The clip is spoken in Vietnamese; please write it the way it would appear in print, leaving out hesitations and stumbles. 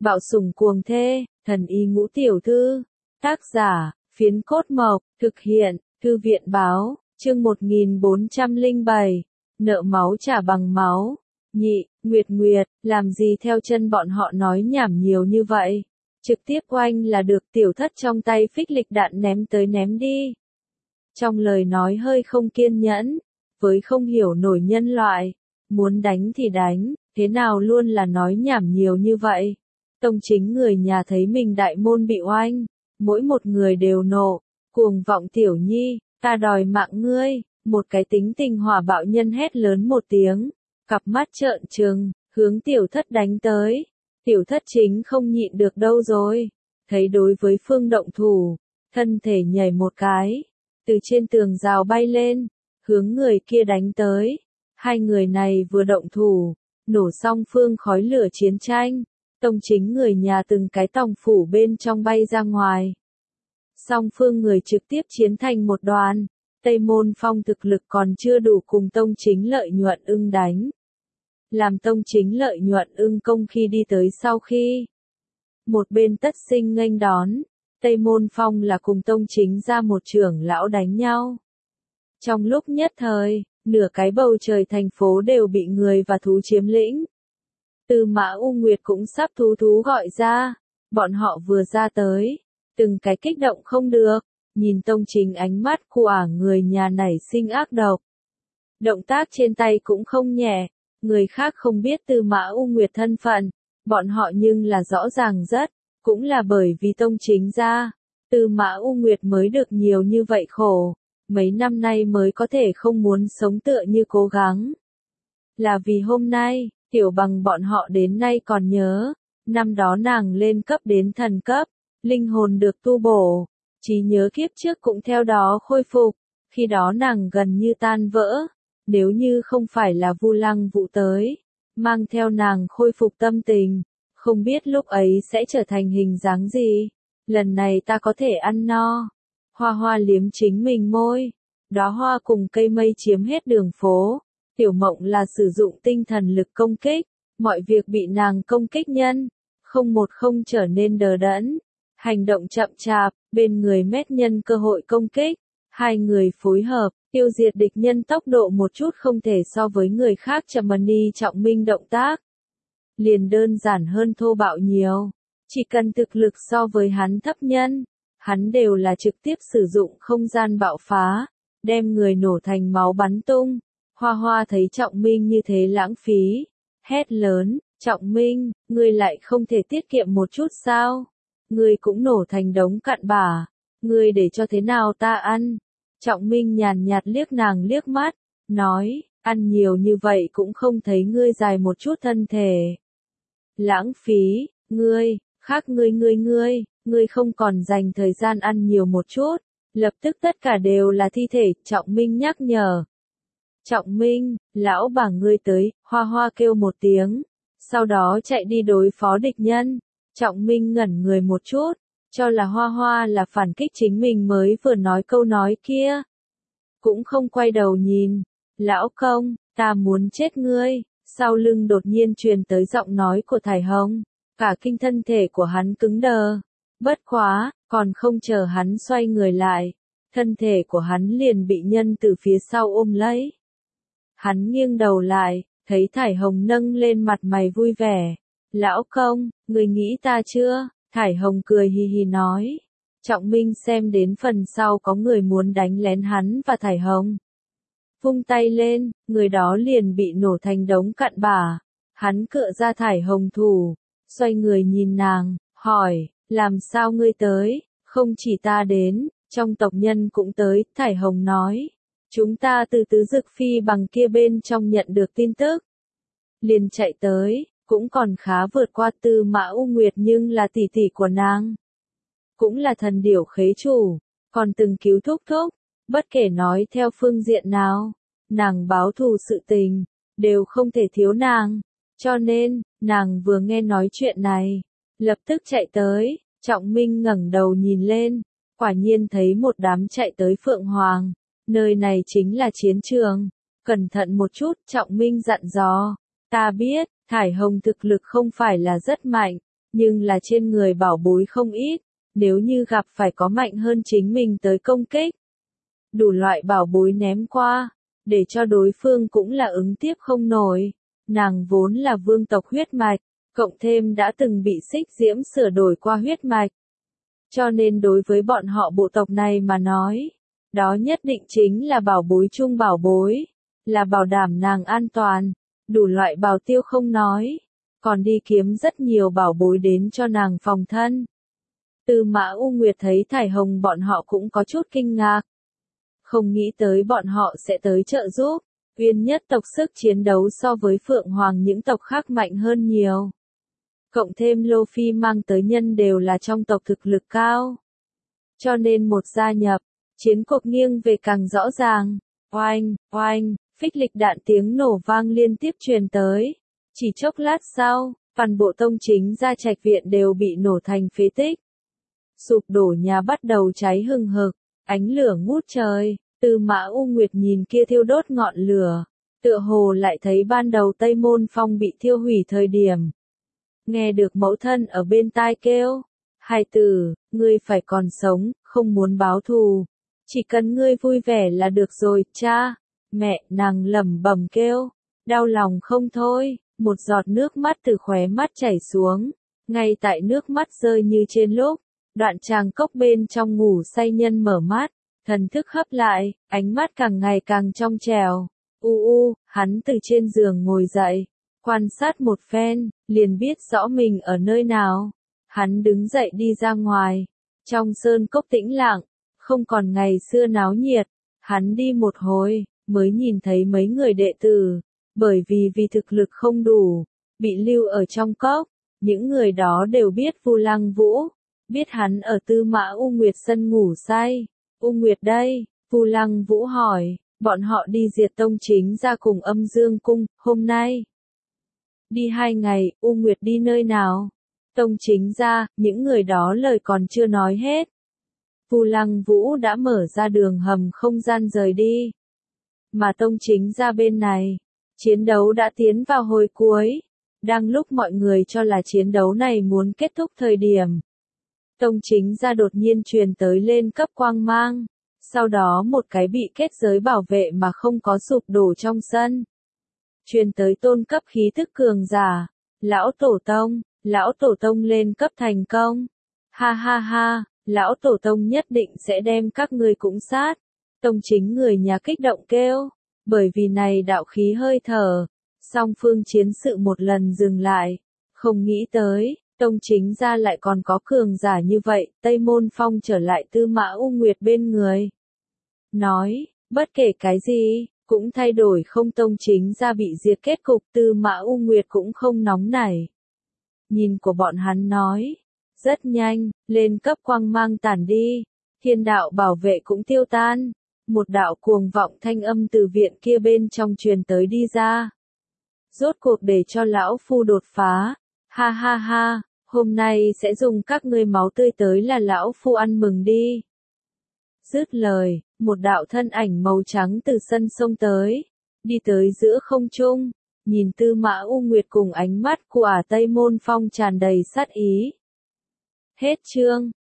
Bạo sủng cuồng thê, thần y ngũ tiểu thư. Tác giả, Phiến Cốt Mộc, thực hiện, Thư viện báo, chương 1407, nợ máu trả bằng máu. Nhị, Nguyệt, làm gì theo chân bọn họ nói nhảm nhiều như vậy? Trực tiếp oanh là được, tiểu thất trong tay phích lịch đạn ném tới ném đi. Trong lời nói hơi không kiên nhẫn, với không hiểu nổi nhân loại, muốn đánh thì đánh, thế nào luôn là nói nhảm nhiều như vậy. Tông chính người nhà thấy mình đại môn bị oanh, mỗi một người đều nộ, cuồng vọng tiểu nhi, ta đòi mạng ngươi, một cái tính tình hỏa bạo nhân hét lớn một tiếng, cặp mắt trợn trừng, hướng tiểu thất đánh tới. Tiểu thất chính không nhịn được đâu rồi, thấy đối với phương động thủ, thân thể nhảy một cái, từ trên tường rào bay lên, hướng người kia đánh tới. Hai người này vừa động thủ, nổ xong phương khói lửa chiến tranh, tông chính người nhà từng cái tòng phủ bên trong bay ra ngoài. Song phương người trực tiếp chiến thành một đoàn, Tây Môn Phong thực lực còn chưa đủ cùng tông chính Lợi Nhuận Ưng đánh. Làm tông chính Lợi Nhuận Ưng công khi đi tới sau khi. Một bên Tất Sinh nghênh đón, Tây Môn Phong là cùng tông chính ra một trưởng lão đánh nhau. Trong lúc nhất thời, nửa cái bầu trời thành phố đều bị người và thú chiếm lĩnh. Tư Mã U Nguyệt cũng sắp thú gọi ra, bọn họ vừa ra tới, từng cái kích động không được, nhìn tông chính ánh mắt của người nhà nảy sinh ác độc. Động tác trên tay cũng không nhẹ, người khác không biết Tư Mã U Nguyệt thân phận, bọn họ nhưng là rõ ràng rất, cũng là bởi vì tông chính ra, Tư Mã U Nguyệt mới được nhiều như vậy khổ, mấy năm nay mới có thể không muốn sống tựa như cố gắng. Là vì hôm nay, Tiểu Bằng bọn họ đến nay còn nhớ, năm đó nàng lên cấp đến thần cấp, linh hồn được tu bổ, trí nhớ kiếp trước cũng theo đó khôi phục, khi đó nàng gần như tan vỡ, nếu như không phải là Vu Lăng Vũ tới, mang theo nàng khôi phục tâm tình, không biết lúc ấy sẽ trở thành hình dáng gì, lần này ta có thể ăn no. Hoa Hoa liếm chính mình môi, đóa hoa cùng cây mây chiếm hết đường phố, Tiểu Mộng là sử dụng tinh thần lực công kích, mọi việc bị nàng công kích nhân, không một không trở nên đờ đẫn, hành động chậm chạp, bên người mét nhân cơ hội công kích, hai người phối hợp, tiêu diệt địch nhân tốc độ một chút không thể so với người khác chậm đi Trọng Minh động tác. Liền đơn giản hơn thô bạo nhiều, chỉ cần thực lực so với hắn thấp nhân, hắn đều là trực tiếp sử dụng không gian bạo phá, đem người nổ thành máu bắn tung. Hoa Hoa thấy Trọng Minh như thế lãng phí, hét lớn, Trọng Minh, ngươi lại không thể tiết kiệm một chút sao? Ngươi cũng nổ thành đống cặn bã, ngươi để cho thế nào ta ăn? Trọng Minh nhàn nhạt liếc nàng liếc mắt, nói, ăn nhiều như vậy cũng không thấy ngươi dài một chút thân thể. Lãng phí, ngươi, khác ngươi không còn dành thời gian ăn nhiều một chút, lập tức tất cả đều là thi thể, Trọng Minh nhắc nhở. Trọng Minh, lão bà ngươi tới, Hoa Hoa kêu một tiếng, sau đó chạy đi đối phó địch nhân. Trọng Minh ngẩn người một chút, cho là Hoa Hoa là phản kích chính mình mới vừa nói câu nói kia. Cũng không quay đầu nhìn, lão công, ta muốn chết ngươi, sau lưng đột nhiên truyền tới giọng nói của Thải Hồng, cả kinh thân thể của hắn cứng đờ. Bất quá, còn không chờ hắn xoay người lại, thân thể của hắn liền bị nhân từ phía sau ôm lấy. Hắn nghiêng đầu lại, thấy Thải Hồng nâng lên mặt mày vui vẻ. Lão công, người nghĩ ta chưa? Thải Hồng cười hì hì nói. Trọng Minh xem đến phần sau có người muốn đánh lén hắn và Thải Hồng. Vung tay lên, người đó liền bị nổ thành đống cặn bã. Hắn cựa ra Thải Hồng thủ, xoay người nhìn nàng, hỏi, làm sao ngươi tới? Không chỉ ta đến, trong tộc nhân cũng tới, Thải Hồng nói. Chúng ta từ Tứ Dực Phi bằng kia bên trong nhận được tin tức. Liền chạy tới, cũng còn khá vượt qua Tư Mã U Nguyệt nhưng là tỷ tỷ của nàng. Cũng là thần điểu khế chủ, còn từng cứu thúc thúc, bất kể nói theo phương diện nào, nàng báo thù sự tình, đều không thể thiếu nàng. Cho nên, nàng vừa nghe nói chuyện này, lập tức chạy tới, Trọng Minh ngẩng đầu nhìn lên, quả nhiên thấy một đám chạy tới Phượng Hoàng. Nơi này chính là chiến trường, cẩn thận một chút, Trọng Minh dặn dò. Ta biết, Thải Hồng thực lực không phải là rất mạnh, nhưng là trên người bảo bối không ít, nếu như gặp phải có mạnh hơn chính mình tới công kích. Đủ loại bảo bối ném qua, để cho đối phương cũng là ứng tiếp không nổi. Nàng vốn là vương tộc huyết mạch, cộng thêm đã từng bị xích diễm sửa đổi qua huyết mạch. Cho nên đối với bọn họ bộ tộc này mà nói, đó nhất định chính là bảo bối chung bảo bối, là bảo đảm nàng an toàn, đủ loại bảo tiêu không nói, còn đi kiếm rất nhiều bảo bối đến cho nàng phòng thân. Tư Mã U Nguyệt thấy Thải Hồng bọn họ cũng có chút kinh ngạc. Không nghĩ tới bọn họ sẽ tới trợ giúp, Uyên nhất tộc sức chiến đấu so với Phượng Hoàng những tộc khác mạnh hơn nhiều. Cộng thêm Lô Phi mang tới nhân đều là trong tộc thực lực cao. Cho nên một gia nhập, chiến cuộc nghiêng về càng rõ ràng. Oanh, oanh, phích lịch đạn tiếng nổ vang liên tiếp truyền tới. Chỉ chốc lát sau, toàn bộ tông chính gia trạch viện đều bị nổ thành phế tích. Sụp đổ nhà bắt đầu cháy hừng hực, ánh lửa ngút trời. Tư Mã U Nguyệt nhìn kia thiêu đốt ngọn lửa, tựa hồ lại thấy ban đầu Tây Môn Phong bị thiêu hủy thời điểm. Nghe được mẫu thân ở bên tai kêu, hài tử, ngươi phải còn sống, không muốn báo thù. Chỉ cần ngươi vui vẻ là được rồi, cha. Mẹ, nàng lẩm bẩm kêu, đau lòng không thôi, một giọt nước mắt từ khóe mắt chảy xuống. Ngay tại nước mắt rơi như trên lúc, Đoạn Tràng Cốc bên trong ngủ say nhân mở mắt, thần thức hấp lại, ánh mắt càng ngày càng trong trẻo. Hắn từ trên giường ngồi dậy, quan sát một phen, liền biết rõ mình ở nơi nào. Hắn đứng dậy đi ra ngoài, trong sơn cốc tĩnh lặng, không còn ngày xưa náo nhiệt. Hắn đi một hồi, mới nhìn thấy mấy người đệ tử, bởi vì thực lực không đủ, bị lưu ở trong cốc. Những người đó đều biết Vu Lăng Vũ, biết hắn ở Tư Mã U Nguyệt sân ngủ say. U Nguyệt đây, Vu Lăng Vũ hỏi, bọn họ đi diệt tông chính ra cùng Âm Dương Cung, hôm nay. Đi 2 ngày, U Nguyệt đi nơi nào? Tông chính ra, những người đó lời còn chưa nói hết. Vu Lăng Vũ đã mở ra đường hầm không gian rời đi. Mà tông chính ra bên này, chiến đấu đã tiến vào hồi cuối. Đang lúc mọi người cho là chiến đấu này muốn kết thúc thời điểm. Tông chính ra đột nhiên truyền tới lên cấp quang mang. Sau đó một cái bị kết giới bảo vệ mà không có sụp đổ trong sân. Truyền tới tôn cấp khí tức cường giả. Lão Tổ Tông lên cấp thành công. Ha ha ha, Lão Tổ Tông nhất định sẽ đem các ngươi cũng sát. Tông chính người nhà kích động kêu. Bởi vì này đạo khí hơi thở. Song phương chiến sự một lần dừng lại. Không nghĩ tới, tông chính ra lại còn có cường giả như vậy. Tây Môn Phong trở lại Tư Mã U Nguyệt bên người. Nói, bất kể cái gì, cũng thay đổi không tông chính ra bị diệt kết cục. Tư Mã U Nguyệt cũng không nóng nảy. Nhìn của bọn hắn nói, rất nhanh, lên cấp quang mang tản đi, thiên đạo bảo vệ cũng tiêu tan. Một đạo cuồng vọng thanh âm từ viện kia bên trong truyền tới đi ra. Rốt cuộc để cho lão phu đột phá. Ha ha ha, hôm nay sẽ dùng các ngươi máu tươi tới là lão phu ăn mừng đi. Dứt lời, một đạo thân ảnh màu trắng từ sân sông tới, đi tới giữa không trung, nhìn Tư Mã U Nguyệt cùng ánh mắt của Tây Môn Phong tràn đầy sát ý. Hết chương.